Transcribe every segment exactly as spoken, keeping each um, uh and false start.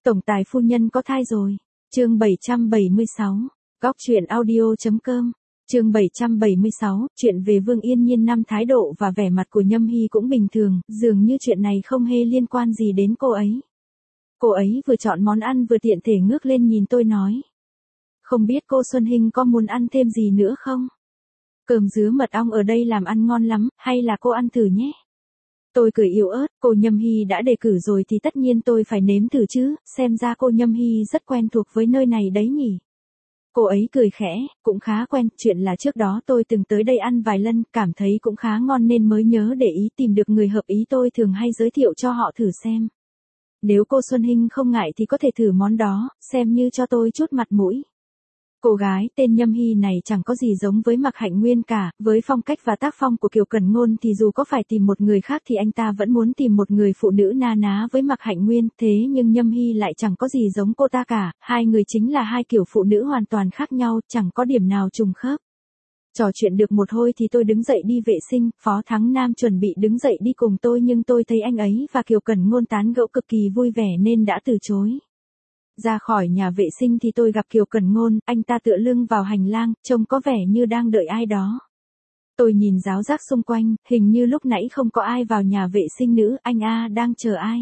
Tổng tài phu nhân có thai rồi. Chương bảy trăm bảy mươi sáu. Góc truyện audio.com. Chương bảy trăm bảy mươi sáu, chuyện về Vương Yên Nhiên. Năm thái độ và vẻ mặt của Nhâm Hy cũng bình thường, dường như chuyện này không hề liên quan gì đến cô ấy. Cô ấy vừa chọn món ăn vừa tiện thể ngước lên nhìn tôi nói. Không biết cô Xuân Hinh có muốn ăn thêm gì nữa không? Cơm dứa mật ong ở đây làm ăn ngon lắm, hay là cô ăn thử nhé? Tôi cười yếu ớt, cô Nhâm Hy đã đề cử rồi thì tất nhiên tôi phải nếm thử chứ, xem ra cô Nhâm Hy rất quen thuộc với nơi này đấy nhỉ. Cô ấy cười khẽ, cũng khá quen, chuyện là trước đó tôi từng tới đây ăn vài lần, cảm thấy cũng khá ngon nên mới nhớ để ý tìm được người hợp ý tôi thường hay giới thiệu cho họ thử xem. Nếu cô Xuân Hinh không ngại thì có thể thử món đó, xem như cho tôi chút mặt mũi. Cô gái tên Nhâm Hy này chẳng có gì giống với Mạc Hạnh Nguyên cả, với phong cách và tác phong của Kiều Cẩn Ngôn thì dù có phải tìm một người khác thì anh ta vẫn muốn tìm một người phụ nữ na ná với Mạc Hạnh Nguyên, thế nhưng Nhâm Hy lại chẳng có gì giống cô ta cả, hai người chính là hai kiểu phụ nữ hoàn toàn khác nhau, chẳng có điểm nào trùng khớp. Trò chuyện được một hồi thì tôi đứng dậy đi vệ sinh, Phó Thắng Nam chuẩn bị đứng dậy đi cùng tôi nhưng tôi thấy anh ấy và Kiều Cẩn Ngôn tán gẫu cực kỳ vui vẻ nên đã từ chối. Ra khỏi nhà vệ sinh thì tôi gặp Kiều Cẩn Ngôn, anh ta tựa lưng vào hành lang, trông có vẻ như đang đợi ai đó. Tôi nhìn ráo rác xung quanh, hình như lúc nãy không có ai vào nhà vệ sinh nữ, anh A đang chờ ai.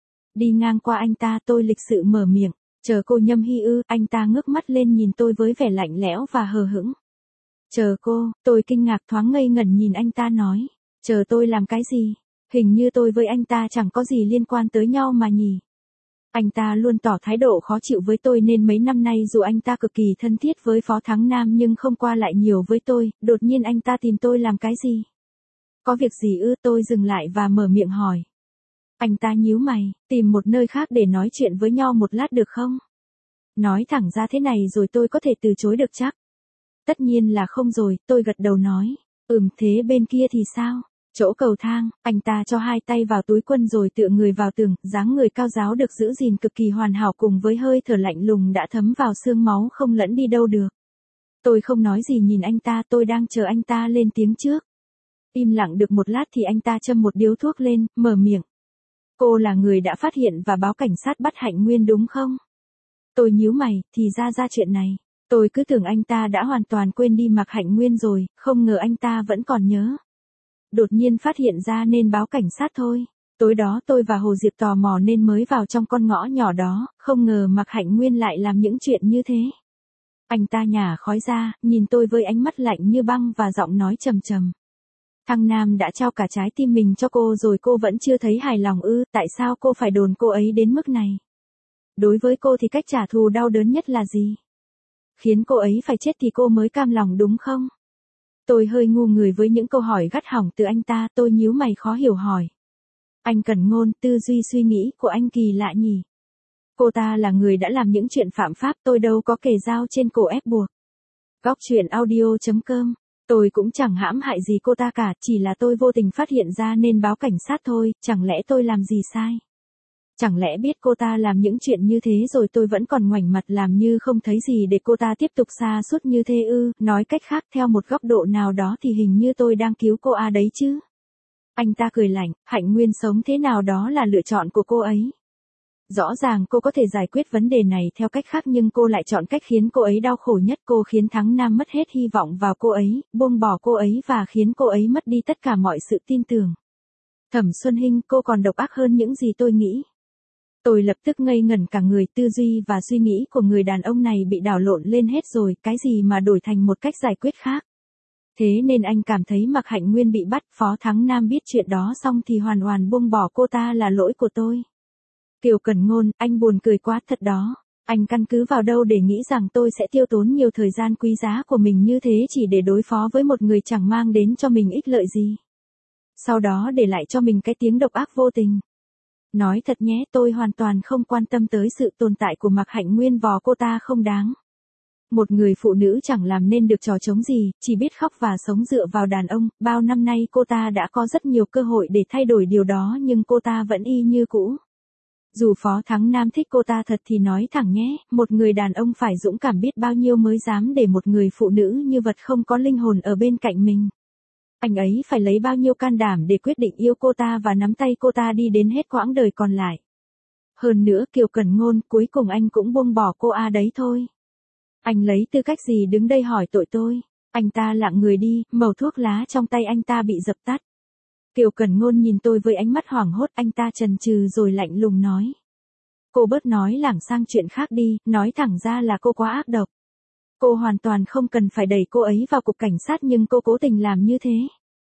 Đi ngang qua anh ta tôi lịch sự mở miệng, chờ cô Nhâm Hy ư, anh ta ngước mắt lên nhìn tôi với vẻ lạnh lẽo và hờ hững. Chờ cô, tôi kinh ngạc thoáng ngây ngẩn nhìn anh ta nói, chờ tôi làm cái gì, hình như tôi với anh ta chẳng có gì liên quan tới nhau mà nhỉ. Anh ta luôn tỏ thái độ khó chịu với tôi nên mấy năm nay dù anh ta cực kỳ thân thiết với Phó Thắng Nam nhưng không qua lại nhiều với tôi, đột nhiên anh ta tìm tôi làm cái gì? Có việc gì ư? Tôi dừng lại và mở miệng hỏi. Anh ta nhíu mày, tìm một nơi khác để nói chuyện với nhau một lát được không? Nói thẳng ra thế này rồi tôi có thể từ chối được chắc? Tất nhiên là không rồi, tôi gật đầu nói. Ừm, thế bên kia thì sao? Chỗ cầu thang, anh ta cho hai tay vào túi quần rồi tựa người vào tường, dáng người cao ráo được giữ gìn cực kỳ hoàn hảo cùng với hơi thở lạnh lùng đã thấm vào xương máu không lẫn đi đâu được. Tôi không nói gì nhìn anh ta, tôi đang chờ anh ta lên tiếng trước. Im lặng được một lát thì anh ta châm một điếu thuốc lên, mở miệng. Cô là người đã phát hiện và báo cảnh sát bắt Hạnh Nguyên đúng không? Tôi nhíu mày, thì ra ra chuyện này. Tôi cứ tưởng anh ta đã hoàn toàn quên đi Mạc Hạnh Nguyên rồi, không ngờ anh ta vẫn còn nhớ. Đột nhiên phát hiện ra nên báo cảnh sát thôi. Tối đó tôi và Hồ Diệp tò mò nên mới vào trong con ngõ nhỏ đó, không ngờ Mạc Hạnh Nguyên lại làm những chuyện như thế. Anh ta nhả khói ra, nhìn tôi với ánh mắt lạnh như băng và giọng nói trầm trầm. Thằng Nam đã trao cả trái tim mình cho cô rồi cô vẫn chưa thấy hài lòng ư, tại sao cô phải đồn cô ấy đến mức này? Đối với cô thì cách trả thù đau đớn nhất là gì? Khiến cô ấy phải chết thì cô mới cam lòng đúng không? Tôi hơi ngu người với những câu hỏi gắt hỏng từ anh ta, tôi nhíu mày khó hiểu hỏi. Anh Cẩn Ngôn, tư duy suy nghĩ của anh kỳ lạ nhỉ? Cô ta là người đã làm những chuyện phạm pháp, tôi đâu có kề dao trên cổ ép buộc. Góc truyện audio.com. Tôi cũng chẳng hãm hại gì cô ta cả, chỉ là tôi vô tình phát hiện ra nên báo cảnh sát thôi, chẳng lẽ tôi làm gì sai? Chẳng lẽ biết cô ta làm những chuyện như thế rồi tôi vẫn còn ngoảnh mặt làm như không thấy gì để cô ta tiếp tục sa sút như thế ư? Nói cách khác theo một góc độ nào đó thì hình như tôi đang cứu cô A đấy chứ. Anh ta cười lạnh, Hạnh Nguyên sống thế nào đó là lựa chọn của cô ấy. Rõ ràng cô có thể giải quyết vấn đề này theo cách khác nhưng cô lại chọn cách khiến cô ấy đau khổ nhất. Cô khiến Thắng Nam mất hết hy vọng vào cô ấy, buông bỏ cô ấy và khiến cô ấy mất đi tất cả mọi sự tin tưởng. Thẩm Xuân Hinh, cô còn độc ác hơn những gì tôi nghĩ. Tôi lập tức ngây ngẩn cả người, tư duy và suy nghĩ của người đàn ông này bị đảo lộn lên hết rồi, cái gì mà đổi thành một cách giải quyết khác. Thế nên anh cảm thấy Mạc Hạnh Nguyên bị bắt, Phó Thắng Nam biết chuyện đó xong thì hoàn hoàn buông bỏ cô ta là lỗi của tôi. Kiều Cẩn Ngôn, anh buồn cười quá thật đó. Anh căn cứ vào đâu để nghĩ rằng tôi sẽ tiêu tốn nhiều thời gian quý giá của mình như thế chỉ để đối phó với một người chẳng mang đến cho mình ích lợi gì. Sau đó để lại cho mình cái tiếng độc ác vô tình. Nói thật nhé, tôi hoàn toàn không quan tâm tới sự tồn tại của Mạc Hạnh Nguyên, vò cô ta không đáng. Một người phụ nữ chẳng làm nên được trò trống gì, chỉ biết khóc và sống dựa vào đàn ông, bao năm nay cô ta đã có rất nhiều cơ hội để thay đổi điều đó nhưng cô ta vẫn y như cũ. Dù Phó Thắng Nam thích cô ta thật thì nói thẳng nhé, một người đàn ông phải dũng cảm biết bao nhiêu mới dám để một người phụ nữ như vật không có linh hồn ở bên cạnh mình. Anh ấy phải lấy bao nhiêu can đảm để quyết định yêu cô ta và nắm tay cô ta đi đến hết quãng đời còn lại. Hơn nữa Kiều Cẩn Ngôn, cuối cùng anh cũng buông bỏ cô A đấy thôi. Anh lấy tư cách gì đứng đây hỏi tội tôi? Anh ta lặng người đi, mẩu thuốc lá trong tay anh ta bị dập tắt. Kiều Cẩn Ngôn nhìn tôi với ánh mắt hoảng hốt, anh ta chần chừ rồi lạnh lùng nói. Cô bớt nói lảng sang chuyện khác đi, nói thẳng ra là cô quá ác độc. Cô hoàn toàn không cần phải đẩy cô ấy vào cục cảnh sát nhưng cô cố tình làm như thế.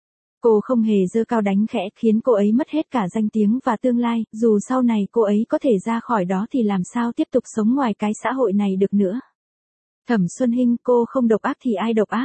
Cô không hề giơ cao đánh khẽ khiến cô ấy mất hết cả danh tiếng và tương lai, dù sau này cô ấy có thể ra khỏi đó thì làm sao tiếp tục sống ngoài cái xã hội này được nữa. Thẩm Xuân Hinh, cô không độc ác thì ai độc ác?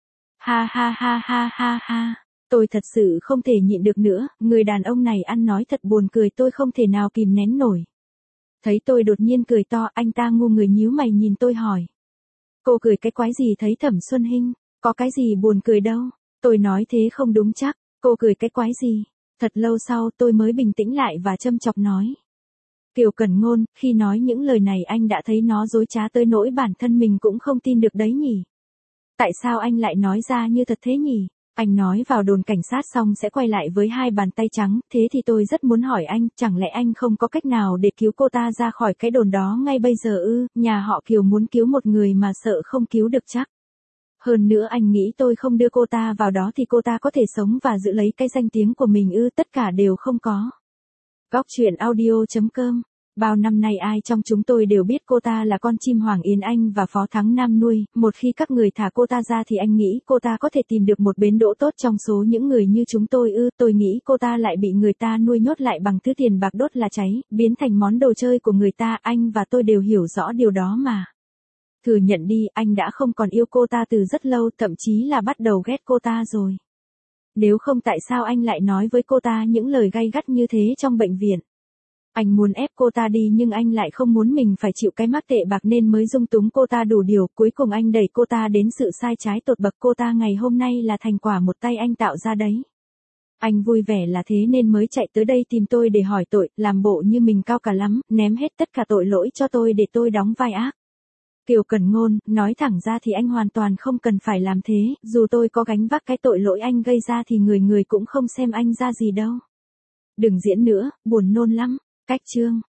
Ha ha ha ha ha ha. Tôi thật sự không thể nhịn được nữa, người đàn ông này ăn nói thật buồn cười, tôi không thể nào kìm nén nổi. Thấy tôi đột nhiên cười to, anh ta ngu người nhíu mày nhìn tôi hỏi. Cô cười cái quái gì thấy Thẩm Xuân Hinh, có cái gì buồn cười đâu. Tôi nói thế không đúng chắc, cô cười cái quái gì. Thật lâu sau tôi mới bình tĩnh lại và châm chọc nói. Kiều Cẩn Ngôn, khi nói những lời này anh đã thấy nó dối trá tới nỗi bản thân mình cũng không tin được đấy nhỉ. Tại sao anh lại nói ra như thật thế nhỉ? Anh nói vào đồn cảnh sát xong sẽ quay lại với hai bàn tay trắng, thế thì tôi rất muốn hỏi anh, chẳng lẽ anh không có cách nào để cứu cô ta ra khỏi cái đồn đó ngay bây giờ ư? Nhà họ Kiều muốn cứu một người mà sợ không cứu được chắc. Hơn nữa anh nghĩ tôi không đưa cô ta vào đó thì cô ta có thể sống và giữ lấy cái danh tiếng của mình ư? Tất cả đều không có. Góc truyện audio chấm com. Bao năm nay ai trong chúng tôi đều biết cô ta là con chim Hoàng Yến Anh và Phó Thắng Nam nuôi, một khi các người thả cô ta ra thì anh nghĩ cô ta có thể tìm được một bến đỗ tốt trong số những người như chúng tôi ư? Tôi nghĩ cô ta lại bị người ta nuôi nhốt lại bằng thứ tiền bạc đốt là cháy, biến thành món đồ chơi của người ta, anh và tôi đều hiểu rõ điều đó mà. Thừa nhận đi, anh đã không còn yêu cô ta từ rất lâu, thậm chí là bắt đầu ghét cô ta rồi. Nếu không tại sao anh lại nói với cô ta những lời gay gắt như thế trong bệnh viện? Anh muốn ép cô ta đi nhưng anh lại không muốn mình phải chịu cái mác tệ bạc nên mới dung túng cô ta đủ điều, cuối cùng anh đẩy cô ta đến sự sai trái tột bậc. Cô ta ngày hôm nay là thành quả một tay anh tạo ra đấy. Anh vui vẻ là thế nên mới chạy tới đây tìm tôi để hỏi tội, làm bộ như mình cao cả lắm, ném hết tất cả tội lỗi cho tôi để tôi đóng vai ác. Kiều Cẩn Ngôn, nói thẳng ra thì anh hoàn toàn không cần phải làm thế, dù tôi có gánh vác cái tội lỗi anh gây ra thì người người cũng không xem anh ra gì đâu. Đừng diễn nữa, buồn nôn lắm. Cách chương